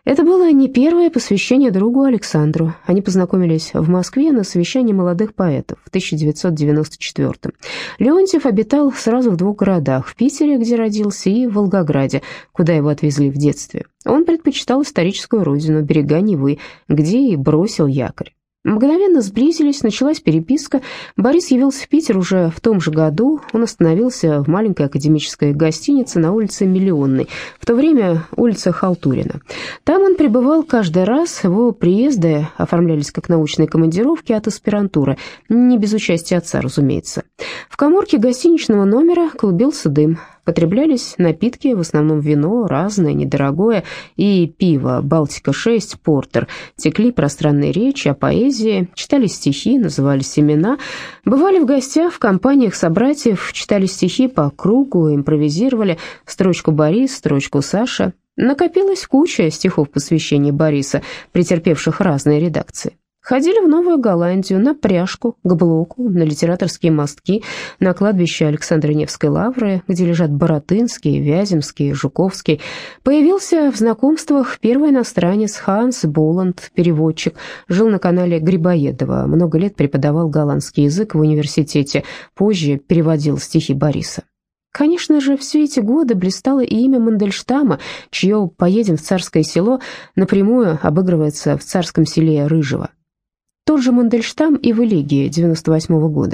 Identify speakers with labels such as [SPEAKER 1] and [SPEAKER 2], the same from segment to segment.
[SPEAKER 1] Это было не первое посвящение другу Александру. Они познакомились в Москве на совещании молодых поэтов в 1994-м. Леонтьев обитал сразу в двух городах: в Питере, где родился, и в Волгограде, куда его отвезли в детстве. Он предпочитал историческую родину, берега Невы, где и бросил якорь. Мгновенно сблизились, началась переписка. Борис явился в Питер уже в том же году. Он остановился в маленькой академической гостинице на улице Миллионной, в то время улица Халтурина. Там он пребывал каждый раз. Его приезды оформлялись как научные командировки от аспирантуры, не без участия отца, разумеется. В каморке гостиничного номера клубился дым. Потреблялись напитки, в основном вино, разное, недорогое, и пиво, Балтика-6, портер. Текли пространные речи о поэзии, читали стихи, назывались имена. Бывали в гостях, в компаниях собратьев, читали стихи по кругу, импровизировали строчку Борис, строчку Саша. Накопилась куча стихов посвящения Бориса, претерпевших разные редакции. Ходили в Новую Голландию, на пряжку, к Блоку, на литераторские мостки, на кладбище Александра Невской лавры, где лежат Баратынский, Вяземский, Жуковский. Появился в знакомствах первый иностранец Ханс Боланд, переводчик, жил на канале Грибоедова, много лет преподавал голландский язык в университете, позже переводил стихи Бориса. Конечно же, все эти годы блистало и имя Мандельштама, чье «Поедем в Царское село» напрямую обыгрывается в Царском селе Рыжего. Тот же Мандельштам и в «Элегии» 98-го года.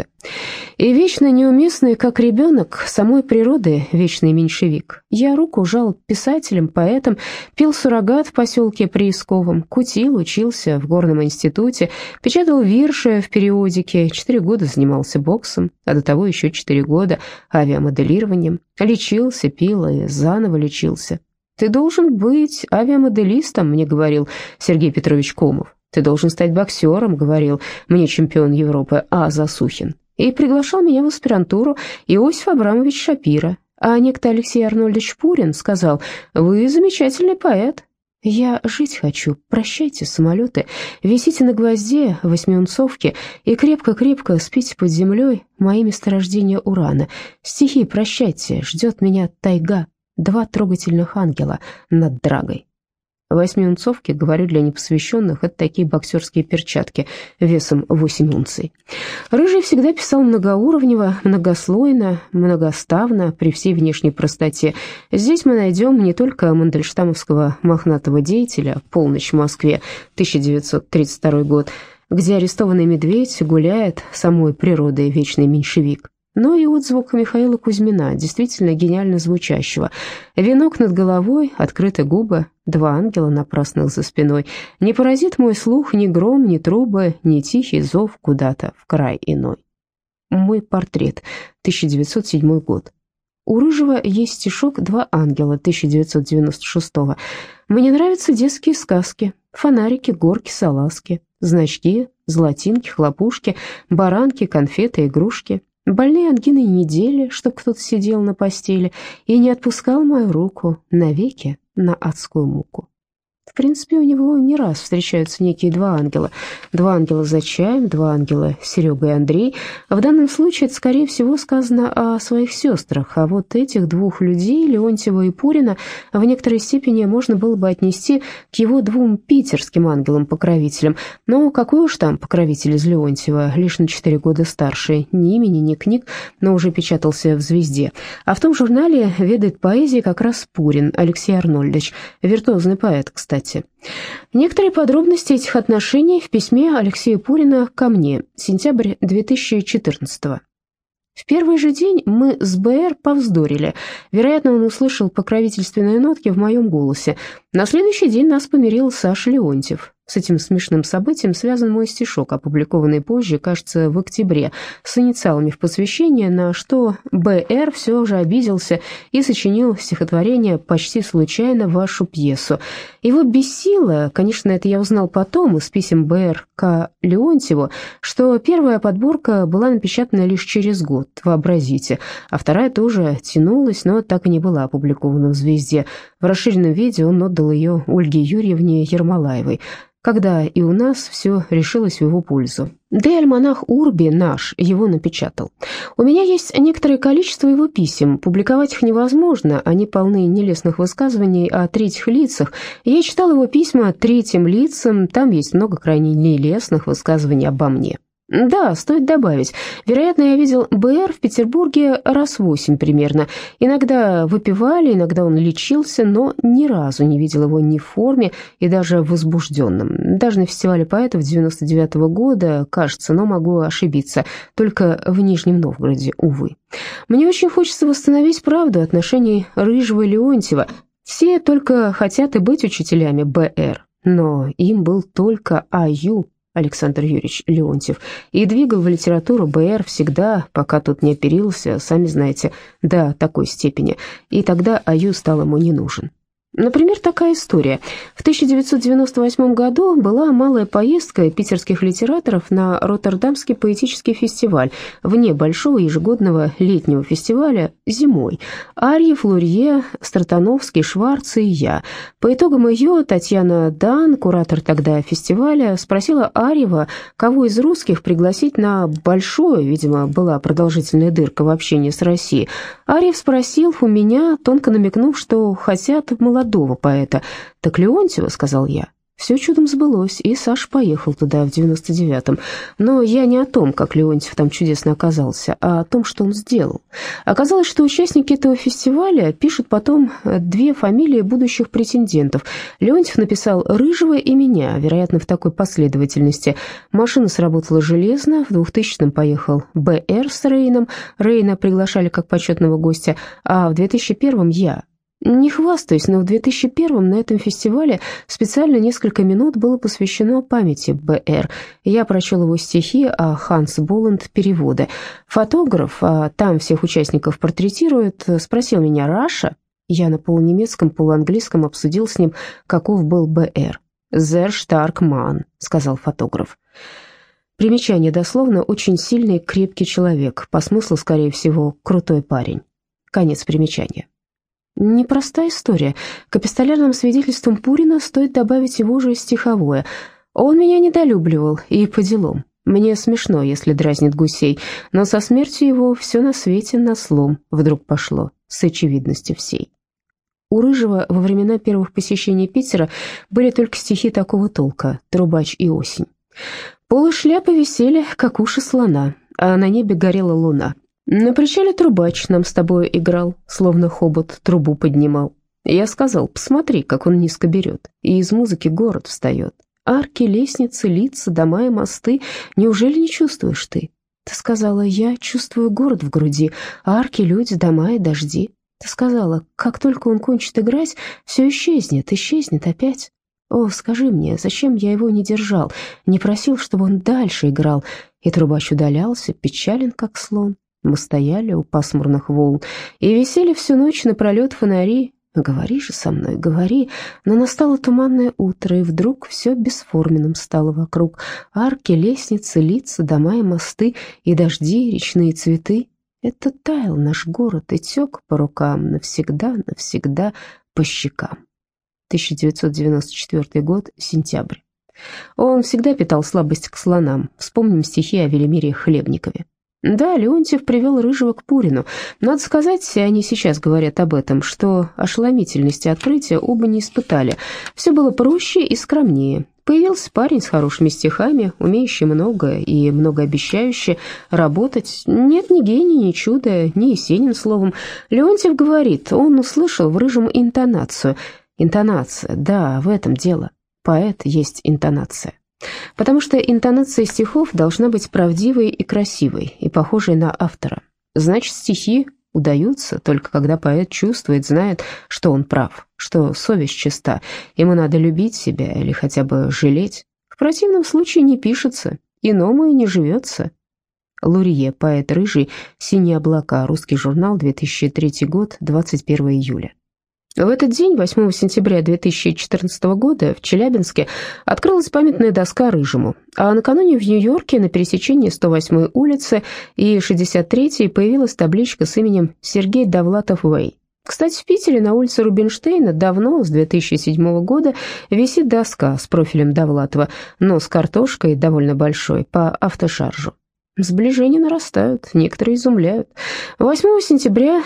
[SPEAKER 1] И вечно неуместный, как ребенок, самой природы вечный меньшевик. Я руку жал писателям, поэтам, пел суррогат в поселке Приисковом, кутил, учился в горном институте, печатал вирши в периодике, 4 года занимался боксом, а до того еще 4 года авиамоделированием. Лечился, пил и заново лечился. «Ты должен быть авиамоделистом», мне говорил Сергей Петрович Комов. «Ты должен стать боксером», — говорил мне чемпион Европы А. Засухин. И приглашал меня в аспирантуру Иосиф Абрамович Шапира. А некто Алексей Арнольдович Пурин сказал: «Вы замечательный поэт». «Я жить хочу, прощайте, самолеты, висите на гвозде восьмиунцовки и крепко-крепко спите под землей, мои месторождения урана. Стихи прощайте, ждет меня тайга, 2 трогательных ангела над Драгой». Восьмиунцовки, говорю для непосвященных, это такие боксерские перчатки весом 8 унций. Рыжий всегда писал многоуровнево, многослойно, многоставно, при всей внешней простоте. Здесь мы найдем не только мандельштамовского мохнатого деятеля «Полночь в Москве», 1932 год, где арестованный медведь гуляет самой природой вечный меньшевик, но и отзвук Михаила Кузьмина, действительно гениально звучащего. Венок над головой, открыты губы, 2 ангела напрасных за спиной. Не поразит мой слух ни гром, ни трубы, ни тихий зов куда-то в край иной. Мой портрет, 1907 год. У Рыжего есть стишок «2 ангела» 1996-го. «Мне нравятся детские сказки, фонарики, горки, салазки, значки, золотинки, хлопушки, баранки, конфеты, игрушки. Больные ангиной недели, чтоб кто-то сидел на постели и не отпускал мою руку навеки на адскую муку». В принципе, у него не раз встречаются некие 2 ангела. 2 ангела за чаем, 2 ангела Серега и Андрей. В данном случае это, скорее всего, сказано о своих сестрах. А вот этих 2 людей, Леонтьева и Пурина, в некоторой степени можно было бы отнести к его 2 питерским ангелам-покровителям. Но какой уж там покровитель из Леонтьева, лишь на 4 года старше, ни имени, ни книг, но уже печатался в «Звезде». А в том журнале ведает поэзией как раз Пурин Алексей Арнольдович, виртуозный поэт, кстати. Некоторые подробности этих отношений в письме Алексея Пурина ко мне, сентябрь 2014-го. В первый же день мы с БР повздорили. Вероятно, он услышал покровительственные нотки в моем голосе. На следующий день нас помирил Саша Леонтьев. С этим смешным событием связан мой стишок, опубликованный позже, кажется, в октябре, с инициалами в посвящение, на что Б.Р. все же обиделся и сочинил стихотворение почти случайно вашу пьесу. Его бесило, конечно, это я узнал потом из писем Б.Р. к Леонтьеву, что первая подборка была напечатана лишь через год, вообразите, а вторая тоже тянулась, но так и не была опубликована в «Звезде». В расширенном виде он отдал ее Ольге Юрьевне Ермолаевой. когда и у нас все решилось в его пользу. Да и альманах «Урби» наш его напечатал. У меня есть некоторое количество его писем, публиковать их невозможно, они полны нелестных высказываний о третьих лицах. Я читал его письма третьим лицам, там есть много крайне нелестных высказываний обо мне. Да, стоит добавить. Вероятно, я видел Б.Р. в Петербурге раз 8 примерно. Иногда выпивали, иногда он лечился, но ни разу не видел его ни в форме и даже возбужденным. Даже на фестивале поэтов 99-го года, кажется, но могу ошибиться, только в Нижнем Новгороде, увы. Мне очень хочется восстановить правду отношений Рыжего и Леонтьева. Все только хотят и быть учителями Б.Р., но им был только А.Ю., Александр Юрьевич Леонтьев, и двигал в литературу Б.Р. всегда, пока тот не оперился, сами знаете, до такой степени, и тогда А.Ю. стал ему не нужен. Например, такая история. В 1998 году была малая поездка питерских литераторов на Роттердамский поэтический фестиваль, вне большого ежегодного летнего фестиваля зимой. Арьев, Лурье, Стратановский, Шварц и я. По итогам ее Татьяна Дан, куратор тогда фестиваля, спросила Арьева, кого из русских пригласить на большое, видимо, была продолжительная дырка в общении с Россией. Арьев спросил у меня, тонко намекнув, что хотят молодого поэта. «Так Леонтьева», — сказал я. Все чудом сбылось, и Саша поехал туда в 99-м. Но я не о том, как Леонтьев там чудесно оказался, а о том, что он сделал. Оказалось, что участники этого фестиваля пишут потом 2 фамилии будущих претендентов. Леонтьев написал Рыжего и меня, вероятно, в такой последовательности. Машина сработала железно, в 2000-м поехал Б.Р. с Рейном. Рейна приглашали как почетного гостя, а в 2001-м я. Не хвастаюсь, но в 2001-м на этом фестивале специально несколько минут было посвящено памяти Б.Р. Я прочел его стихи, а Ханс Боланд — переводы. Фотограф, а там всех участников портретирует, спросил меня «Раша?». Я на полунемецком, полуанглийском обсудил с ним, каков был Б.Р. «Sehr stark Mann», — сказал фотограф. Примечание дословно: очень сильный, крепкий человек, по смыслу, скорее всего, крутой парень. Конец примечания. Непростая история. К эпистолярным свидетельствам Пурина стоит добавить его же стиховое. Он меня недолюбливал, и по делам. Мне смешно, если дразнит гусей, но со смертью его все на свете на слом вдруг пошло, с очевидностью всей. У Рыжего во времена первых посещений Питера были только стихи такого толка «Трубач и осень». Полы шляпы висели, как уши слона, а на небе горела луна. На причале трубач нам с тобой играл, словно хобот трубу поднимал. Я сказал, посмотри, как он низко берет, и из музыки город встает. Арки, лестницы, лица, дома и мосты, неужели не чувствуешь ты? Ты сказала, я чувствую город в груди, арки, люди, дома и дожди. Ты сказала, как только он кончит играть, все исчезнет опять. О, скажи мне, зачем я его не держал, не просил, чтобы он дальше играл? И трубач удалялся, печален, как слон. Мы стояли у пасмурных волн и висели всю ночь напролет фонари. Говори же со мной, говори. Но настало туманное утро, и вдруг все бесформенным стало вокруг. Арки, лестницы, лица, дома и мосты, и дожди, речные цветы. Это таял наш город и тек по рукам навсегда, навсегда по щекам. 1994 год, сентябрь. Он всегда питал слабость к слонам. Вспомним стихи о Велимире Хлебникове. Да, Леонтьев привел Рыжего к Пурину. Надо сказать, они сейчас говорят об этом, что ошеломительности открытия оба не испытали. Все было проще и скромнее. Появился парень с хорошими стихами, умеющий много и многообещающий работать. Нет ни гения, ни чуда, ни Есенин, словом. Леонтьев говорит, он услышал в Рыжем интонацию. Интонация, да, в этом дело. Поэт есть интонация. Потому что интонация стихов должна быть правдивой и красивой, и похожей на автора. Значит, стихи удаются только когда поэт чувствует, знает, что он прав, что совесть чиста, ему надо любить себя или хотя бы жалеть. В противном случае не пишется, иному и не живется. Лурье, поэт Рыжий, «Синие облака», русский журнал, 2003 год, 21 июля. В этот день, 8 сентября 2014 года, в Челябинске открылась памятная доска Рыжему, а накануне в Нью-Йорке на пересечении 108-й улицы и 63-й появилась табличка с именем Сергей Довлатов-Вэй. Кстати, в Питере на улице Рубинштейна давно, с 2007 года, висит доска с профилем Довлатова, но с картошкой довольно большой, по автошаржу. Сближения нарастают, некоторые изумляют. 8 сентября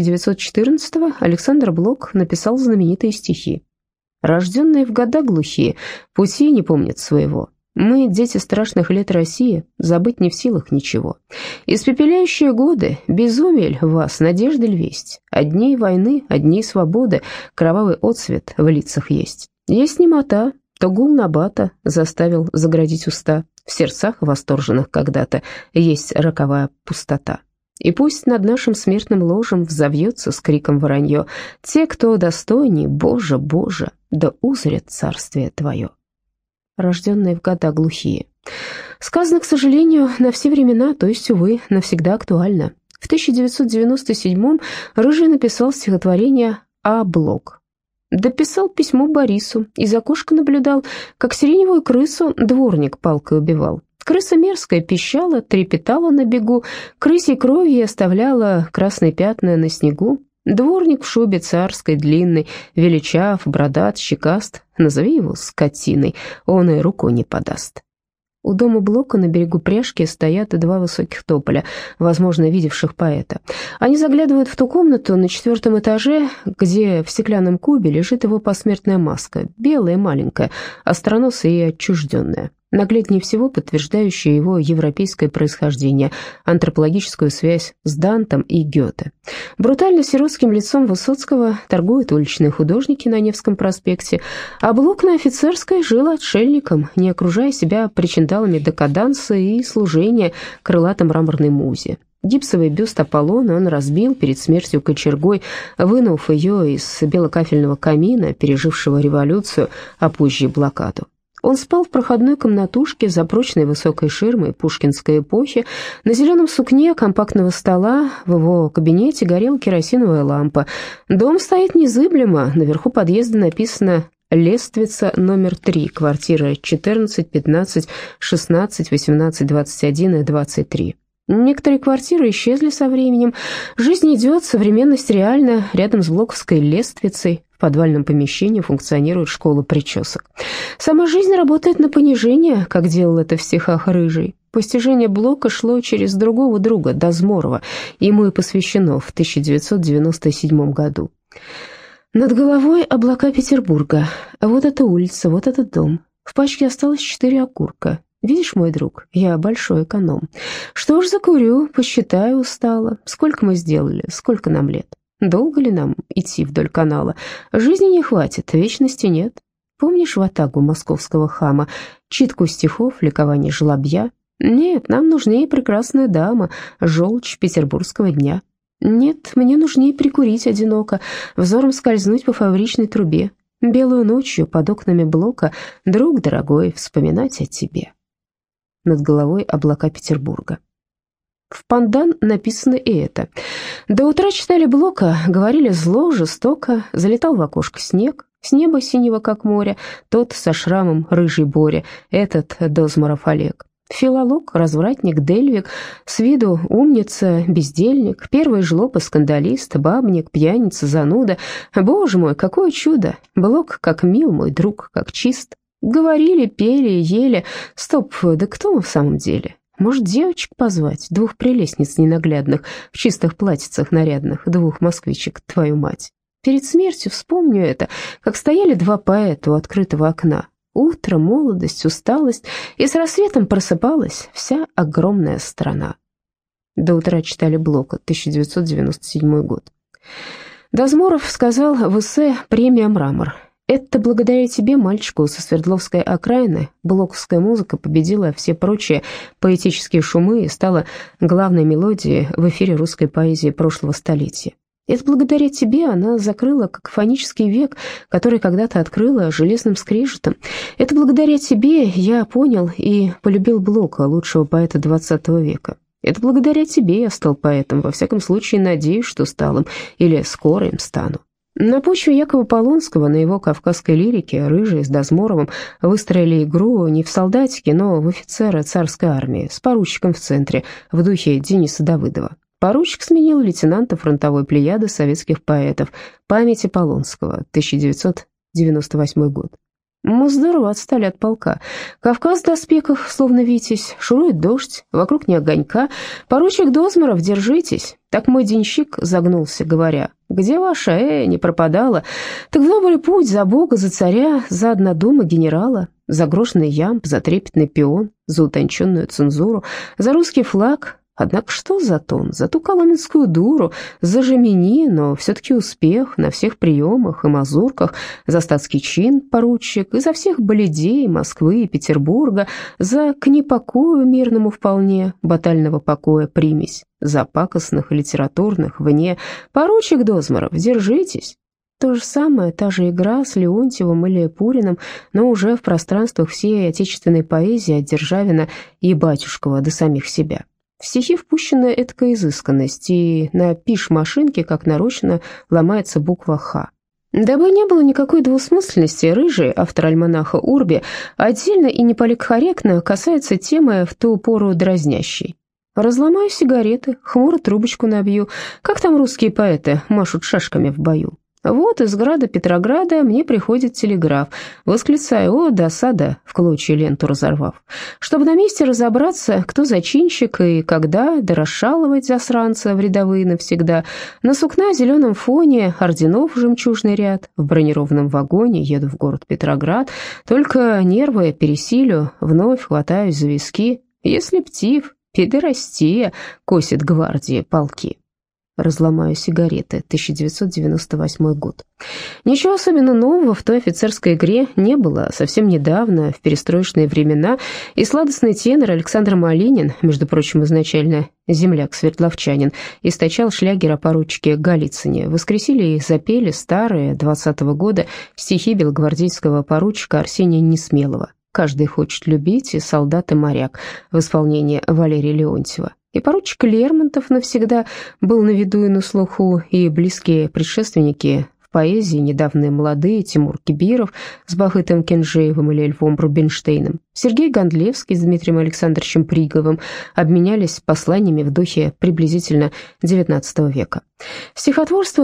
[SPEAKER 1] 1914 Александр Блок написал знаменитые стихи. «Рожденные в года глухие, пути не помнят своего. Мы, дети страшных лет России, забыть не в силах ничего. Испепеляющие годы, безумие в вас, надежда ль весть? От дней войны, от дней свободы, кровавый отсвет в лицах есть. Есть немота, то гул набата заставил заградить уста. В сердцах восторженных когда-то есть роковая пустота. И пусть над нашим смертным ложем взовьется с криком воронье, те, кто достойней, Боже, Боже, да узрят царствие Твое». Рожденные в года глухие. Сказано, к сожалению, на все времена, то есть, увы, навсегда актуально. В 1997-м Рыжий написал стихотворение «А. Блок». Дописал письмо Борису, из окошка наблюдал, как сиреневую крысу дворник палкой убивал. Крыса мерзкая пищала, трепетала на бегу, крысей кровью оставляла красные пятна на снегу. Дворник в шубе царской длинной, величав, бродат, щекаст, назови его скотиной, он и рукой не подаст. У дома Блока на берегу Пряжки стоят два высоких тополя, возможно, видевших поэта. Они заглядывают в ту комнату на 4-м этаже, где в стеклянном кубе лежит его посмертная маска, белая, маленькая, остроносая и отчужденная. Нагляднее всего подтверждающая его европейское происхождение, антропологическую связь с Дантом и Гёте. Брутально сиротским лицом Высоцкого торгуют уличные художники на Невском проспекте, а Блок на Офицерской жил отшельником, не окружая себя причиндалами декаданса и служения крылатой мраморной музе. Гипсовый бюст Аполлона он разбил перед смертью кочергой, вынув ее из белокафельного камина, пережившего революцию, а позже и блокаду. Он спал в проходной комнатушке за прочной высокой ширмой пушкинской эпохи. На зеленом сукне компактного стола в его кабинете горела керосиновая лампа. Дом стоит незыблемо, наверху подъезда написано «Лествица номер 3, квартира 14, 15, 16, 18, 21 и 23». Некоторые квартиры исчезли со временем. Жизнь идет, современность реальна. Рядом с блоковской лествицей в подвальном помещении функционирует школа причесок. Сама жизнь работает на понижение, как делал это в стихах Рыжий. Постижение Блока шло через другого друга, Дозморова. Ему и посвящено в 1997 году. Над головой облака Петербурга. Вот эта улица, вот этот дом. В пачке осталось 4 окурка. Видишь, мой друг, я большой эконом. Что ж, закурю, посчитаю устало. Сколько мы сделали, сколько нам лет? Долго ли нам идти вдоль канала? Жизни не хватит, вечности нет. Помнишь ватагу московского хама, читку стихов, ликование жлобья? Нет, нам нужнее прекрасная дама, желчь петербургского дня. Нет, мне нужнее прикурить одиноко, взором скользнуть по фабричной трубе. Белую ночью под окнами Блока, друг дорогой, вспоминать о тебе. Над головой облака Петербурга. В пандан написано и это. До утра читали Блока, говорили зло, жестоко, залетал в окошко снег, с неба синего, как море, тот со шрамом рыжий Боря, этот Дозморов Олег. Филолог, развратник, дельвик, с виду умница, бездельник, первый жлоб и скандалист, бабник, пьяница, зануда. Боже мой, какое чудо! Блок как мил, мой друг, как чист. Говорили, пели, ели. Стоп, да кто мы в самом деле? Может, девочек позвать? 2 прелестниц ненаглядных, в чистых платьицах нарядных, 2 москвичек, твою мать. Перед смертью вспомню это, как стояли 2 поэта у открытого окна. Утро, молодость, усталость, и с рассветом просыпалась вся огромная страна. До утра читали Блока, 1997 год. Дозморов сказал в эссе «Премия «Мрамор». Это благодаря тебе, мальчику со Свердловской окраины, блоковская музыка победила все прочие поэтические шумы и стала главной мелодией в эфире русской поэзии прошлого столетия. Это благодаря тебе она закрыла какофонический век, который когда-то открыла железным скрежетом. Это благодаря тебе я понял и полюбил Блока, лучшего поэта XX века. Это благодаря тебе я стал поэтом, во всяком случае надеюсь, что стал им, или скоро им стану. На почве Якова Полонского, на его кавказской лирике, Рыжий с Дозморовым выстроили игру не в солдатике, но в офицера царской армии, с поручиком в центре, в духе Дениса Давыдова. Поручик сменил лейтенанта фронтовой плеяды советских поэтов памяти Полонского, 1998 год. Мы здорово отстали от полка. Кавказ в доспехах, словно витязь, шурует дождь, вокруг не огонька. Поручик Дозморов, держитесь. Так мой денщик загнулся, говоря: где ваша, не пропадала? Так в добрый путь, за Бога, за царя, за однодума генерала, за грошный ямб, за трепетный пион, за утонченную цензуру, за русский флаг. Однако что за тон, за ту коломенскую дуру, за Жемини, но все-таки успех на всех приемах и мазурках, за статский чин, поручик, и за всех болидей Москвы и Петербурга, за к непокою мирному вполне, батального покоя примесь, за пакостных и литературных вне. Поручик Дозморов, держитесь. То же самое, та же игра с Леонтьевым или Пуриным, но уже в пространствах всей отечественной поэзии от Державина и Батюшкова до самих себя. В стихи впущена эткая изысканность, и на пиш-машинке, как нарочно, ломается буква «Х». Дабы не было никакой двусмысленности, Рыжий, автор альманаха «Урби», отдельно и неполиткорректно касается темы в ту пору дразнящей. «Разломаю сигареты, хмуро трубочку набью, как там русские поэты машут шашками в бою. Вот из града Петрограда мне приходит телеграф. Восклицаю: о, досада, в клочья ленту разорвав. Чтобы на месте разобраться, кто зачинщик и когда, да расшаловать засранца в рядовые навсегда. На сукна зеленом фоне орденов жемчужный ряд. В бронированном вагоне еду в город Петроград. Только нервы пересилю, вновь хватаюсь за виски. Если птив, педерастия, косит гвардии полки». «Разломаю сигареты», 1998 год. Ничего особенно нового в той офицерской игре не было. Совсем недавно, в перестроечные времена, и сладостный тенор Александр Малинин, между прочим, изначально земляк-свердловчанин, источал шлягер о поручике Голицыне. Воскресили и запели старые 20-го года стихи белогвардейского поручика Арсения Несмелого. «Каждый хочет любить» и «Солдат и моряк» в исполнении Валерия Леонтьева. И поручик Лермонтов навсегда был на виду и на слуху, и близкие предшественники в поэзии, недавно молодые, Тимур Кибиров с Бахытом Кенжеевым или Львом Рубинштейном, Сергей Гондлевский с Дмитрием Александровичем Приговым обменялись посланиями в духе приблизительно XIX века. Стихотворство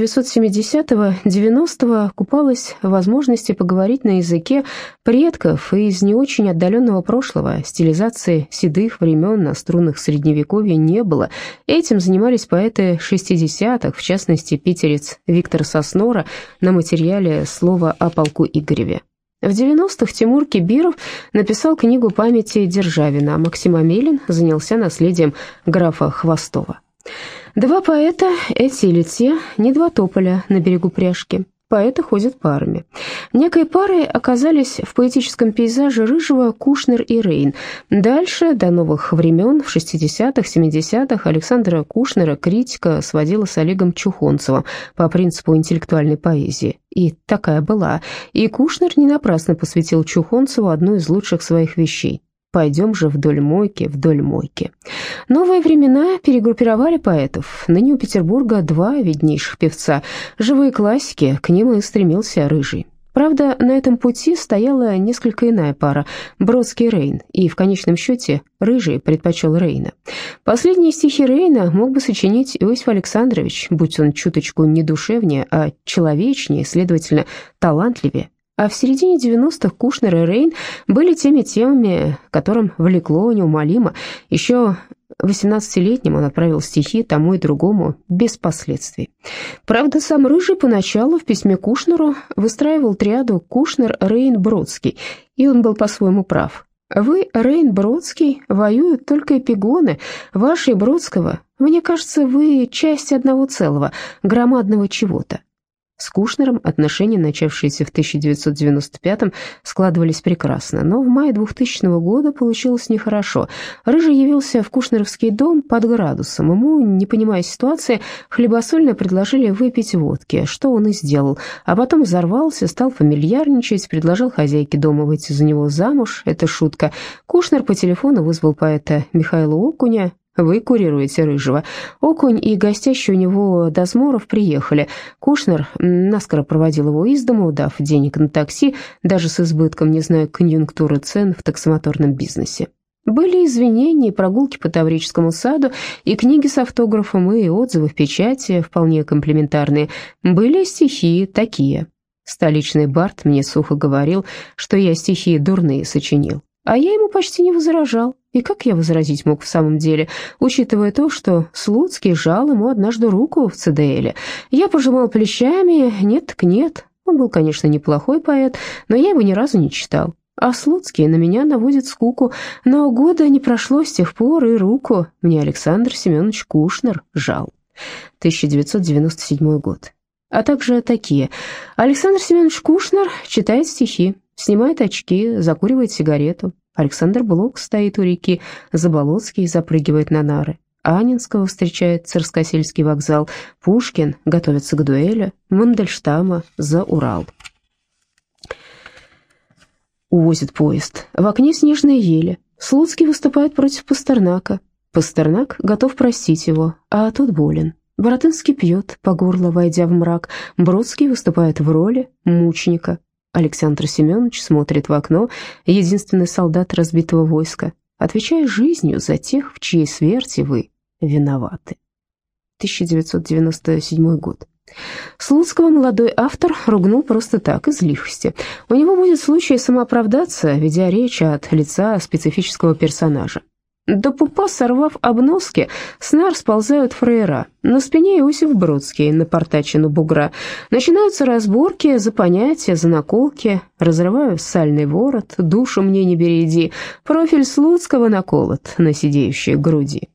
[SPEAKER 1] 1970-90 купалось в возможности поговорить на языке предков и из не очень отдаленного прошлого. Стилизации седых времен на струнах Средневековья не было. Этим занимались поэты 60-х, в частности, питерец Виктор Соснора на материале «Слово о полку Игореве». В 90-х Тимур Кибиров написал книгу памяти Державина, а Максим Амелин занялся наследием графа Хвостова. Два поэта, эти или те, не два тополя на берегу пряжки. Поэты ходят парами. Некой парой оказались в поэтическом пейзаже Рыжего Кушнер и Рейн. Дальше, до новых времен, в 60-х, 70-х, Александра Кушнера критика сводила с Олегом Чухонцевым по принципу интеллектуальной поэзии. И такая была. И Кушнер не напрасно посвятил Чухонцеву одну из лучших своих вещей. «Пойдем же вдоль мойки, вдоль мойки». Новые времена перегруппировали поэтов. Ныне у Петербурга два виднейших певца, живые классики, к ним и стремился Рыжий. Правда, на этом пути стояла несколько иная пара – Бродский и Рейн, и в конечном счете Рыжий предпочел Рейна. Последние стихи Рейна мог бы сочинить Иосиф Александрович, будь он чуточку не душевнее, а человечнее, следовательно, талантливее. А в середине 90-х Кушнер и Рейн были теми темами, которым влекло неумолимо. Еще 18-летним он отправил стихи тому и другому без последствий. Правда, сам Рыжий поначалу в письме Кушнеру выстраивал триаду Кушнер-Рейн-Бродский, и он был по-своему прав. «Вы, Рейн, Бродский, воюют только эпигоны. Ваши и Бродского, мне кажется, вы часть одного целого, громадного чего-то». С Кушнером отношения, начавшиеся в 1995-м, складывались прекрасно, но в мае 2000 года получилось нехорошо. Рыжий явился в кушнеровский дом под градусом. Ему, не понимая ситуации, хлебосольно предложили выпить водки, что он и сделал, а потом взорвался, стал фамильярничать, предложил хозяйке дома выйти за него замуж. Это шутка. Кушнер по телефону вызвал поэта Михаила Окуня. «Вы курируете Рыжего». Окунь и гостящий у него Дозморов приехали. Кушнер наскоро проводил его из дому, дав денег на такси, даже с избытком, не зная конъюнктуры цен в таксомоторном бизнесе. Были извинения, и прогулки по Таврическому саду, и книги с автографом, и отзывы в печати, вполне комплиментарные. Были стихи такие. Столичный бард мне сухо говорил, что я стихи дурные сочинил. А я ему почти не возражал. И как я возразить мог в самом деле, учитывая то, что Слуцкий жал ему однажды руку в ЦДЛе. Я пожимал плечами, нет так нет. Он был, конечно, неплохой поэт, но я его ни разу не читал. А Слуцкий на меня наводит скуку, но года не прошло с тех пор, и руку мне Александр Семенович Кушнер жал. 1997 год. А также такие. Александр Семенович Кушнер читает стихи, снимает очки, закуривает сигарету. Александр Блок стоит у реки, Заболоцкий запрыгивает на нары. Анинского встречает Царскосельский вокзал, Пушкин готовится к дуэли, Мандельштама за Урал. Увозит поезд. В окне снежные ели. Слуцкий выступает против Пастернака. Пастернак готов простить его, а тот болен. Боротынский пьет, по горло войдя в мрак. Бродский выступает в роли мученика. Александр Семенович смотрит в окно, единственный солдат разбитого войска, отвечая жизнью за тех, в чьей смерти вы виноваты. 1997 год. Слуцкого молодой автор ругнул просто так, из лихости. У него будет случай самооправдаться, ведя речь от лица специфического персонажа. До пупа, сорвав обноски, с нар сползают фраера. На спине Иосиф Бродский, напортачен у бугра. Начинаются разборки за понятия, за наколки. Разрываю сальный ворот, душу мне не береди. Профиль Слуцкого наколот на сидеющей груди.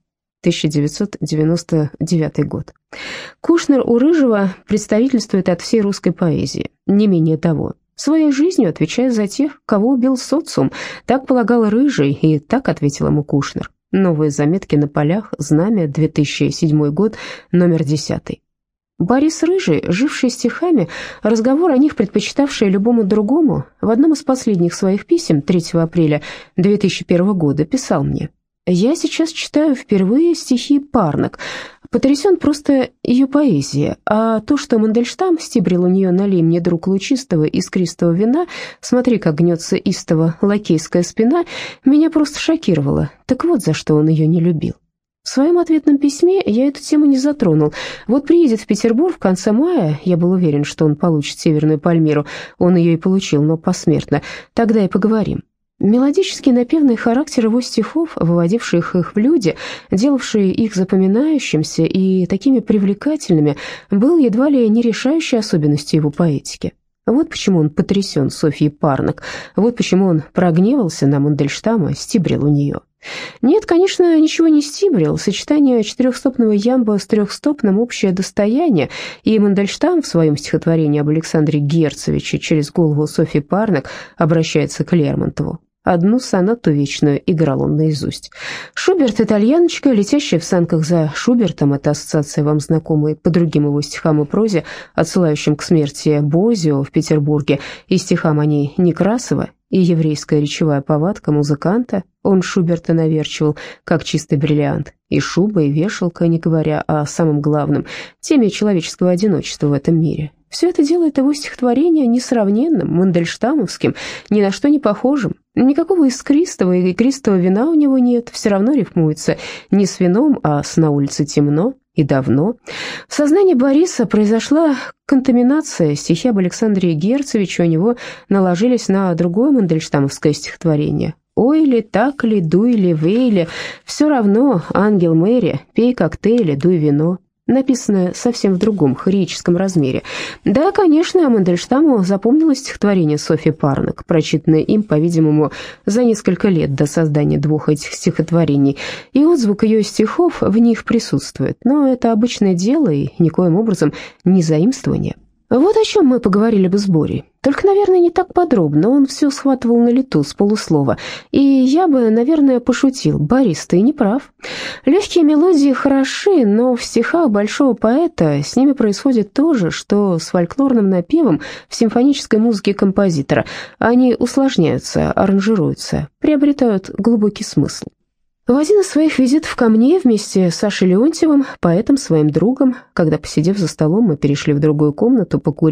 [SPEAKER 1] 1999 год. Кушнер у Рыжего представительствует от всей русской поэзии, не менее того. Своей жизнью отвечая за тех, кого убил социум. Так полагал Рыжий, и так ответил ему Кушнер. Новые заметки на полях, Знамя, 2007 год, номер 10. Борис Рыжий, живший стихами, разговор о них предпочитавший любому другому, в одном из последних своих писем 3 апреля 2001 года писал мне: «Я сейчас читаю впервые стихи Парнок. Потрясен просто ее поэзия, а то, что Мандельштам стибрил у нее налей мне, друг, лучистого искристого вина, смотри, как гнется истово лакейская спина, меня просто шокировало. Так вот, за что он ее не любил». В своем ответном письме я эту тему не затронул. Вот приедет в Петербург в конце мая, я был уверен, что он получит Северную Пальмиру, он ее и получил, но посмертно, тогда и поговорим. Мелодический напевный характер его стихов, выводивших их в люди, делавший их запоминающимся и такими привлекательными, был едва ли не решающей особенностью его поэтики. Вот почему он потрясен Софьей Парнок, вот почему он прогневался на Мандельштама, стибрил у нее. Нет, конечно, ничего не стибрил, сочетание четырехстопного ямба с трехстопным общее достояние, и Мандельштам в своем стихотворении об Александре Герцевиче через голову Софьи Парнок обращается к Лермонтову. Одну сонату вечную играл он наизусть. Шуберт, итальяночка, летящая в санках за Шубертом, это ассоциация вам знакомая по другим его стихам и прозе, отсылающим к смерти Бозио в Петербурге, и стихам о ней Некрасова, и еврейская речевая повадка музыканта, он Шуберта наверчивал, как чистый бриллиант, и шуба, и вешалка, не говоря о самом главном, теме человеческого одиночества в этом мире. Все это делает его стихотворение несравненным, мандельштамовским, ни на что не похожим. Никакого искристого и игристого вина у него нет, все равно рифмуется не с вином, а с «на улице темно» и «давно». В сознании Бориса произошла контаминация, стихи об Александре Герцевиче у него наложились на другое мандельштамовское стихотворение. «Ой ли, так ли, дуй ли, вей ли, все равно, ангел Мэри, пей коктейли, дуй вино». Написанное совсем в другом хорическом размере. Да, конечно, Мандельштаму запомнилось стихотворение Софьи Парнок, прочитанное им, по-видимому, за несколько лет до создания двух этих стихотворений, и отзвук ее стихов в них присутствует, но это обычное дело и никоим образом не заимствование. Вот о чем мы поговорили бы с Борей. Только, наверное, не так подробно, он все схватывал на лету, с полуслова. И я бы, наверное, пошутил: «Борис, ты не прав. Легкие мелодии хороши, но в стихах большого поэта с ними происходит то же, что с фольклорным напевом в симфонической музыке композитора. Они усложняются, аранжируются, приобретают глубокий смысл». В один из своих визитов ко мне вместе с Сашей Леонтьевым, поэтом, своим другом, когда, посидев за столом, мы перешли в другую комнату покурить,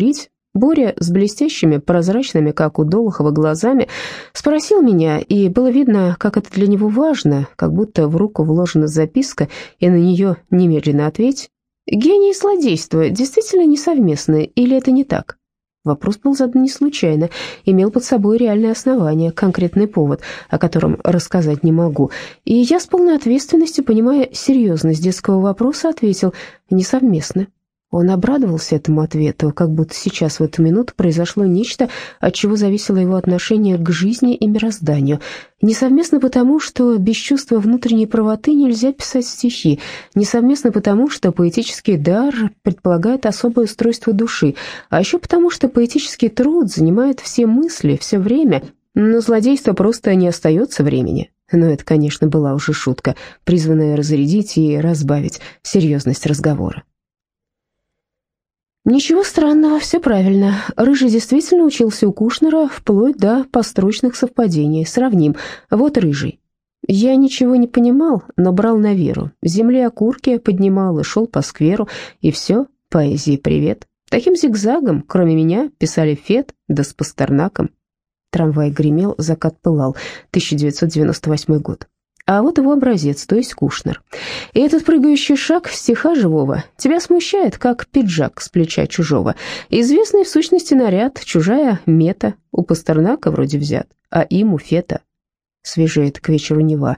[SPEAKER 1] Боря с блестящими, прозрачными, как у Долохова, глазами спросил меня, и было видно, как это для него важно, как будто в руку вложена записка, и на нее немедленно ответь: «Гений и злодейство действительно не совместны, или это не так?» Вопрос был задан не случайно, имел под собой реальное основание, конкретный повод, о котором рассказать не могу. И я с полной ответственностью, понимая серьезность детского вопроса, ответил: «Не совместны». Он обрадовался этому ответу, как будто сейчас в эту минуту произошло нечто, от чего зависело его отношение к жизни и мирозданию. Несовместно потому, что без чувства внутренней правоты нельзя писать стихи. Несовместно потому, что поэтический дар предполагает особое устройство души. А еще потому, что поэтический труд занимает все мысли, все время. На злодейство просто не остается времени. Но это, конечно, была уже шутка, призванная разрядить и разбавить серьезность разговора. Ничего странного, все правильно. Рыжий действительно учился у Кушнера вплоть до построчных совпадений. Сравним. Вот Рыжий. Я ничего не понимал, но брал на веру. С земли окурки поднимал и шел по скверу, и все, поэзии привет. Таким зигзагом, кроме меня, писали Фет, да с Пастернаком. Трамвай гремел, закат пылал. 1998 год. А вот его образец, то есть Кушнер. И этот прыгающий шаг стиха живого тебя смущает, как пиджак с плеча чужого. Известный в сущности наряд, чужая мета, у Пастернака вроде взят, а им у Фета. Свежеет к вечеру Нева,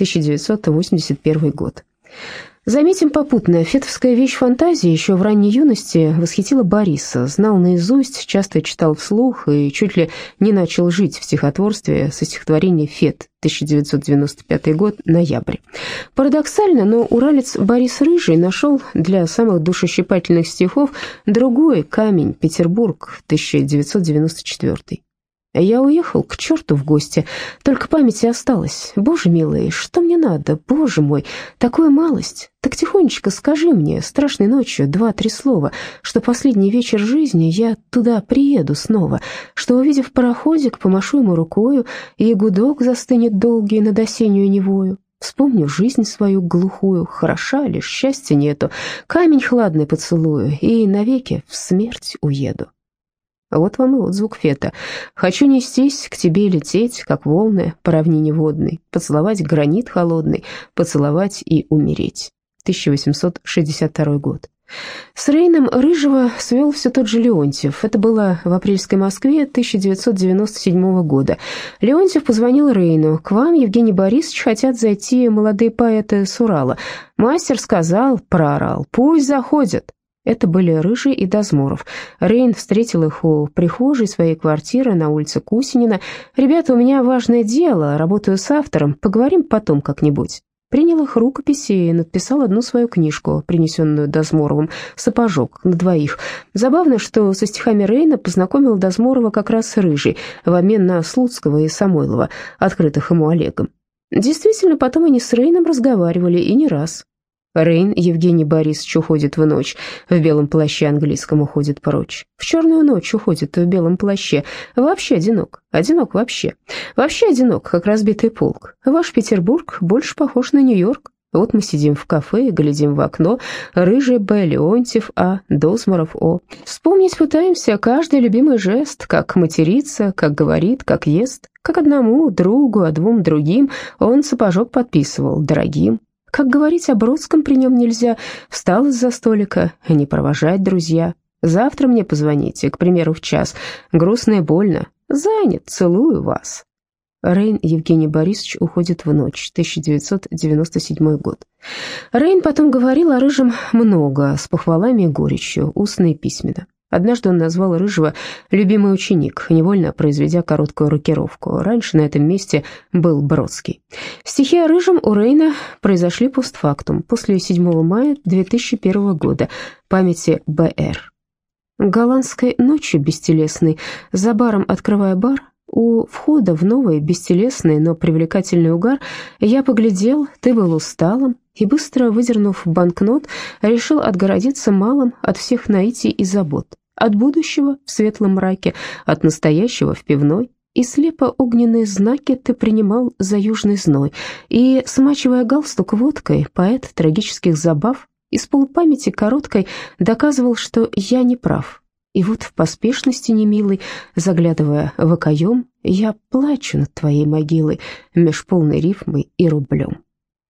[SPEAKER 1] 1981 год. Заметим попутно, фетовская вещь фантазии еще в ранней юности восхитила Бориса, знал наизусть, часто читал вслух и чуть ли не начал жить в стихотворстве со стихотворения «Фет», 1995 год, ноябрь. Парадоксально, но уралец Борис Рыжий нашел для самых душещипательных стихов другой камень, Петербург, 1994. Я уехал к черту в гости, только памяти осталось. Боже милый, что мне надо, боже мой, такую малость. Так тихонечко скажи мне, страшной ночью, 2-3 слова, что последний вечер жизни я туда приеду снова, что, увидев пароходик, помашу ему рукою, и гудок застынет долгий над осеннюю Невою. Вспомню жизнь свою глухую, хороша лишь счастья нету, камень хладный поцелую, и навеки в смерть уеду. Вот вам и отзвук Фета. Хочу нестись, к тебе лететь, как волны по равнине водной, поцеловать гранит холодный, поцеловать и умереть. 1862 год. С Рейном Рыжего свел все тот же Леонтьев. Это было в апрельской Москве 1997 года. Леонтьев позвонил Рейну: «К вам, Евгений Борисович, хотят зайти молодые поэты с Урала». Мастер сказал, проорал: «Пусть заходят». Это были Рыжий и Дозморов. Рейн встретил их у прихожей своей квартиры на улице Кусинина. «Ребята, у меня важное дело, работаю с автором, поговорим потом как-нибудь». Принял их рукописи и написал одну свою книжку, принесенную Дозморовым, «Сапожок на двоих». Забавно, что со стихами Рейна познакомил Дозморова как раз Рыжий, в обмен на Слуцкого и Самойлова, открытых ему Олегом. Действительно, потом они с Рейном разговаривали, и не раз. Рейн Евгений Борисович уходит в ночь, в белом плаще английском уходит прочь. В черную ночь уходит в белом плаще. Вообще одинок, одинок вообще. Вообще одинок, как разбитый полк. Ваш Петербург больше похож на Нью-Йорк. Вот мы сидим в кафе и глядим в окно. Рыжий Б, Леонтьев А, Дозморов О. Вспомнить пытаемся каждый любимый жест, как матерится, как говорит, как ест. Как одному другу, а двум другим он сапожок подписывал дорогим. Как говорить о Бродском при нем нельзя, встал из-за столика, не провожать, друзья. Завтра мне позвоните, к примеру, в час. Грустно и больно. Занят, целую вас. Рейн Евгений Борисович уходит в ночь, 1997 год. Рейн потом говорил о Рыжем много, с похвалами и горечью, устно и письменно. Однажды он назвал Рыжего «любимый ученик», невольно произведя короткую рокировку. Раньше на этом месте был Бродский. Стихи о Рыжем у Рейна произошли постфактум, после 7 мая 2001 года, памяти Б.Р. Голландской ночью бестелесной, за баром открывая бар, у входа в новый, бестелесный, но привлекательный угар, я поглядел, ты был усталым, и, быстро выдернув банкнот, решил отгородиться малым от всех наитий и забот. От будущего в светлом мраке, от настоящего в пивной, и слепо огненные знаки ты принимал за южный зной, и, смачивая галстук водкой, поэт трагических забав из полупамяти короткой доказывал, что я не прав. И вот в поспешности немилой, заглядывая в окоем, я плачу над твоей могилой меж полной рифмой и рублем.